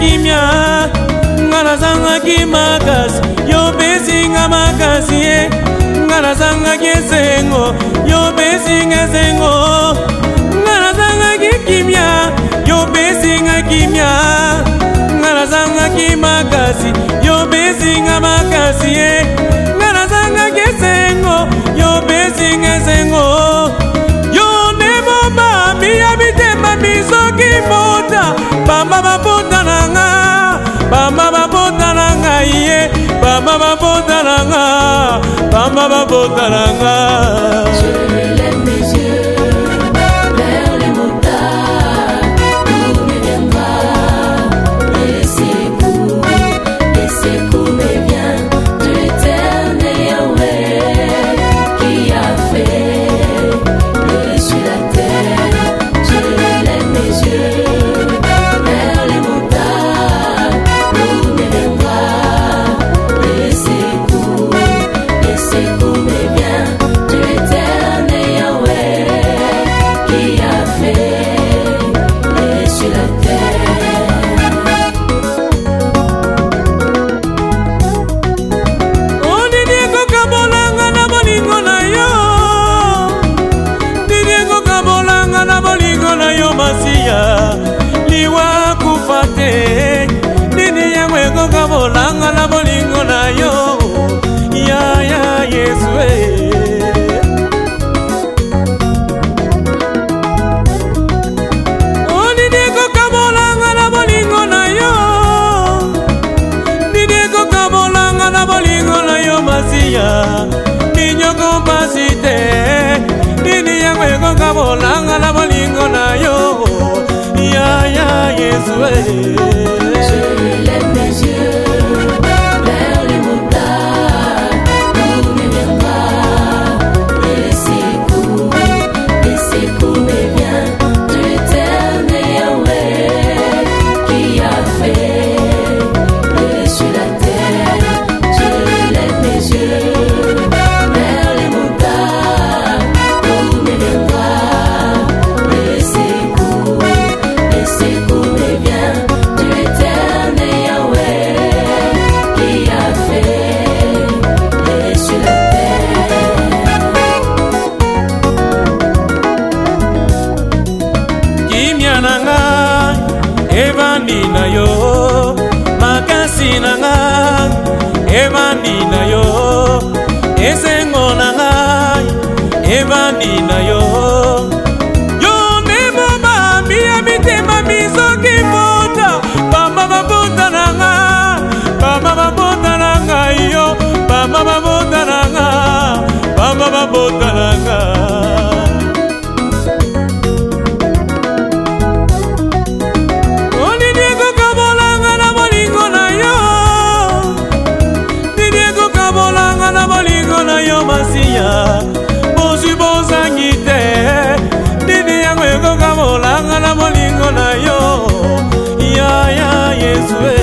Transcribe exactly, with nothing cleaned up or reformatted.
kimia ngana zanga kimakasi yo besinga makasi ngana zanga kesengo yo besinga sengo ngana zanga kimia yo besinga kimia ngana zanga kimakasi yo besinga makasi ngana zanga kesengo yo besinga sengo yo nebo ba mi abitema misoki bota bamba babota nanga bamba babota nanga iye bamba babota nanga bamba babota nanga. Liwa kufate nini ya mwego kabolanga na bolingo na yo ya ya Yesu oni deko kabolanga na bolingo na yo deko kabolanga na bolingo na yo masia minyoko pasite nini ya mwego kabolanga na bolingo na yo ya ya Yesu. Je lève mes yeux vers les montagnes, d'où me viendra le secours, le secours me vient de l'éternel Yahweh qui a fait le ciel la terre. Je lève mes yeux vers les montagnes, d'où me viendra le secours. Le secours me vient de l'éternel Yahweh qui a fait les cieux la terre. Kimia nanga evandi na yo makasi nanga evandi na yo esengo nanga evandi na yo. Bamba babota nanga, bamba babota nanga. Oni diego kabolanga na bolingo na yo, diego kabolanga na bolingo na yo masia. Bosi bosangite, didi yango ego kabolanga na bolingo na yo. Ya ya Yesu.